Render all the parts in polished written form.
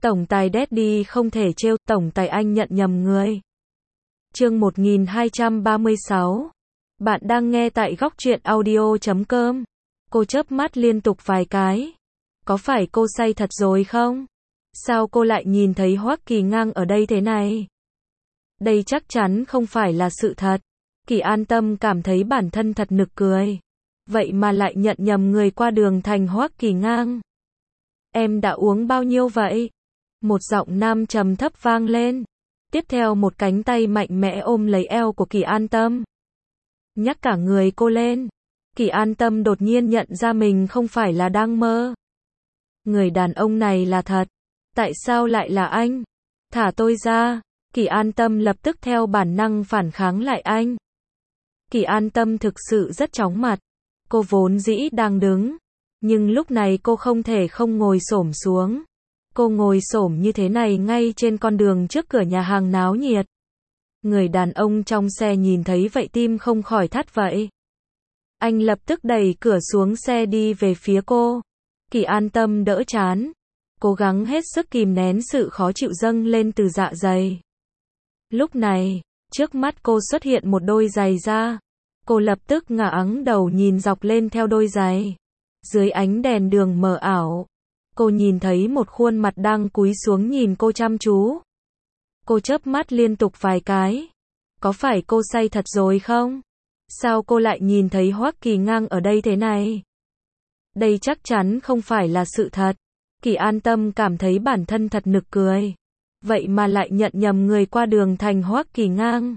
Tổng tài Daddy không thể trêu, tổng tài anh nhận nhầm người. Chương 1236. Bạn đang nghe tại góc truyện audio.com. Cô chớp mắt liên tục vài cái. Có phải cô say thật rồi không? Sao cô lại nhìn thấy Hoắc Kỳ Ngang ở đây thế này? Đây chắc chắn không phải là sự thật. Kỳ An Tâm cảm thấy bản thân thật nực cười. Vậy mà lại nhận nhầm người qua đường thành Hoắc Kỳ Ngang. Em đã uống bao nhiêu vậy? Một giọng nam trầm thấp vang lên. Tiếp theo một cánh tay mạnh mẽ ôm lấy eo của Kỳ An Tâm. Nhắc cả người cô lên. Kỳ An Tâm đột nhiên nhận ra mình không phải là đang mơ. Người đàn ông này là thật. Tại sao lại là anh? Thả tôi ra. Kỳ An Tâm lập tức theo bản năng phản kháng lại anh. Kỳ An Tâm thực sự rất chóng mặt. Cô vốn dĩ đang đứng. Nhưng lúc này cô không thể không ngồi xổm xuống. Cô ngồi xổm như thế này ngay trên con đường trước cửa nhà hàng náo nhiệt. Người đàn ông trong xe nhìn thấy vậy tim không khỏi thắt vậy. Anh lập tức đẩy cửa xuống xe đi về phía cô. Kỳ An Tâm đỡ chán. Cố gắng hết sức kìm nén sự khó chịu dâng lên từ dạ dày. Lúc này, trước mắt cô xuất hiện một đôi giày da. Cô lập tức ngẩng đầu nhìn dọc lên theo đôi giày. Dưới ánh đèn đường mờ ảo, cô nhìn thấy một khuôn mặt đang cúi xuống nhìn cô chăm chú. Cô chớp mắt liên tục vài cái. Có phải cô say thật rồi không? Sao cô lại nhìn thấy Hoắc Kỳ Ngang ở đây thế này? Đây chắc chắn không phải là sự thật. Kỳ An Tâm cảm thấy bản thân thật nực cười. Vậy mà lại nhận nhầm người qua đường thành Hoắc Kỳ Ngang.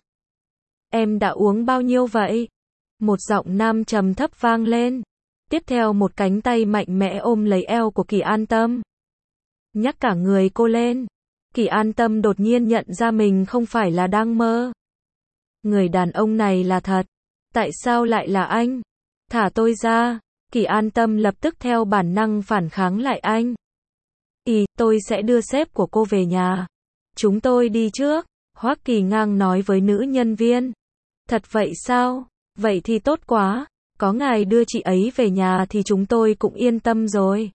Em đã uống bao nhiêu vậy? Một giọng nam trầm thấp vang lên. Tiếp theo một cánh tay mạnh mẽ ôm lấy eo của Kỳ An Tâm. Nhắc cả người cô lên. Kỳ An Tâm đột nhiên nhận ra mình không phải là đang mơ. Người đàn ông này là thật. Tại sao lại là anh? Thả tôi ra. Kỳ An Tâm lập tức theo bản năng phản kháng lại anh. Tôi sẽ đưa sếp của cô về nhà. Chúng tôi đi trước. Hoắc Kỳ Ngang nói với nữ nhân viên. Thật vậy sao? Vậy thì tốt quá. Có ngài đưa chị ấy về nhà thì chúng tôi cũng yên tâm rồi.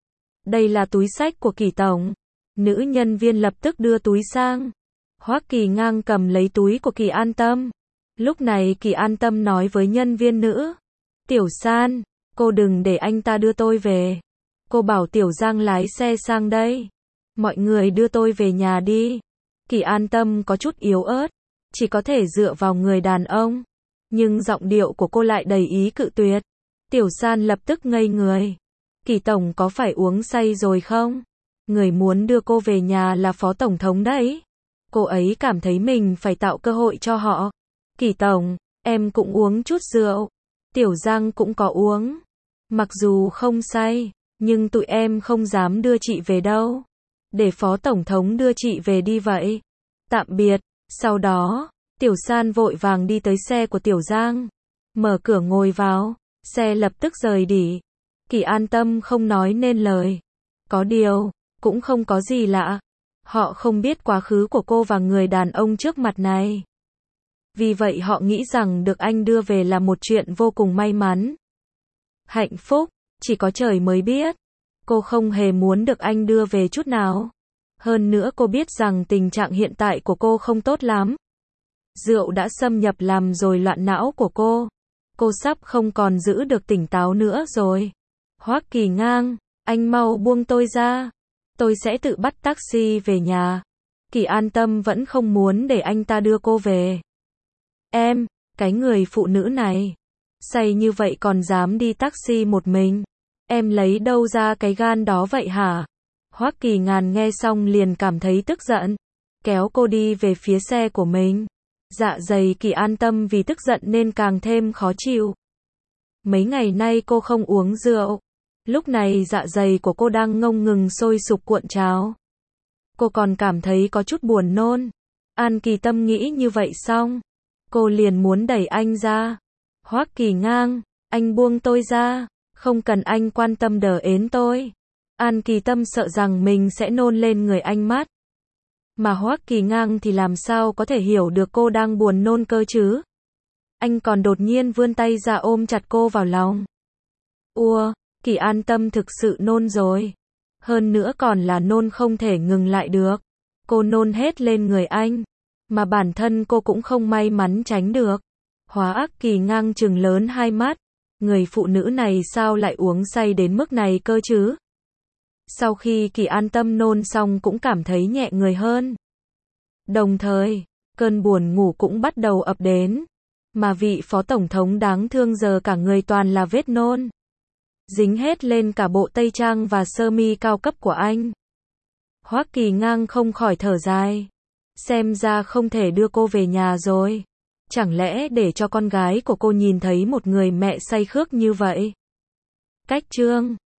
Đây là túi xách của Kỳ tổng. Nữ nhân viên lập tức đưa túi sang. Hoắc Kỳ Ngang cầm lấy túi của Kỳ An Tâm. Lúc này Kỳ An Tâm nói với nhân viên nữ. Tiểu San, cô đừng để anh ta đưa tôi về. Cô bảo Tiểu Giang lái xe sang đây. Mọi người đưa tôi về nhà đi. Kỳ An Tâm có chút yếu ớt. Chỉ có thể dựa vào người đàn ông. Nhưng giọng điệu của cô lại đầy ý cự tuyệt. Tiểu San lập tức ngây người. Kỳ tổng có phải uống say rồi không? Người muốn đưa cô về nhà là phó tổng thống đấy. Cô ấy cảm thấy mình phải tạo cơ hội cho họ. Kỳ tổng, em cũng uống chút rượu. Tiểu Giang cũng có uống. Mặc dù không say, nhưng tụi em không dám đưa chị về đâu. Để phó tổng thống đưa chị về đi vậy. Tạm biệt. Sau đó, Tiểu San vội vàng đi tới xe của Tiểu Giang. Mở cửa ngồi vào. Xe lập tức rời đi. Kỳ An Tâm không nói nên lời. Có điều, cũng không có gì lạ. Họ không biết quá khứ của cô và người đàn ông trước mặt này. Vì vậy họ nghĩ rằng được anh đưa về là một chuyện vô cùng may mắn. Hạnh phúc, chỉ có trời mới biết. Cô không hề muốn được anh đưa về chút nào. Hơn nữa cô biết rằng tình trạng hiện tại của cô không tốt lắm. Rượu đã xâm nhập làm rồi loạn não của cô. Cô sắp không còn giữ được tỉnh táo nữa rồi. Hoắc Kỳ Ngang, anh mau buông tôi ra. Tôi sẽ tự bắt taxi về nhà. Kỳ An Tâm vẫn không muốn để anh ta đưa cô về. Em, cái người phụ nữ này. Say như vậy còn dám đi taxi một mình. Em lấy đâu ra cái gan đó vậy hả? Hoắc Kỳ Ngàn nghe xong liền cảm thấy tức giận. Kéo cô đi về phía xe của mình. Dạ dày Kỳ An Tâm vì tức giận nên càng thêm khó chịu. Mấy ngày nay cô không uống rượu. Lúc này dạ dày của cô đang ngông ngừng sôi sục cuộn trào. Cô còn cảm thấy có chút buồn nôn. An Kỳ Tâm nghĩ như vậy xong. Cô liền muốn đẩy anh ra. Hoắc Kỳ Ngang, anh buông tôi ra. Không cần anh quan tâm đờ ến tôi. An Kỳ Tâm sợ rằng mình sẽ nôn lên người anh mất. Mà Hoắc Kỳ Ngang thì làm sao có thể hiểu được cô đang buồn nôn cơ chứ? Anh còn đột nhiên vươn tay ra ôm chặt cô vào lòng. Kỳ An Tâm thực sự nôn rồi. Hơn nữa còn là nôn không thể ngừng lại được. Cô nôn hết lên người anh, mà bản thân cô cũng không may mắn tránh được. Hóa Ác Kỳ ngang trừng lớn hai mắt, người phụ nữ này sao lại uống say đến mức này cơ chứ? Sau khi Kỳ an tâm nôn xong cũng cảm thấy nhẹ người hơn. Đồng thời, cơn buồn ngủ cũng bắt đầu ập đến, mà vị phó tổng thống đáng thương giờ cả người toàn là vết nôn, dính hết lên cả bộ tây trang và sơ mi cao cấp của anh. Hoắc Kỳ ngang không khỏi thở dài, xem ra không thể đưa cô về nhà rồi. Chẳng lẽ để cho con gái của cô nhìn thấy một người mẹ say khước như vậy? Cách chương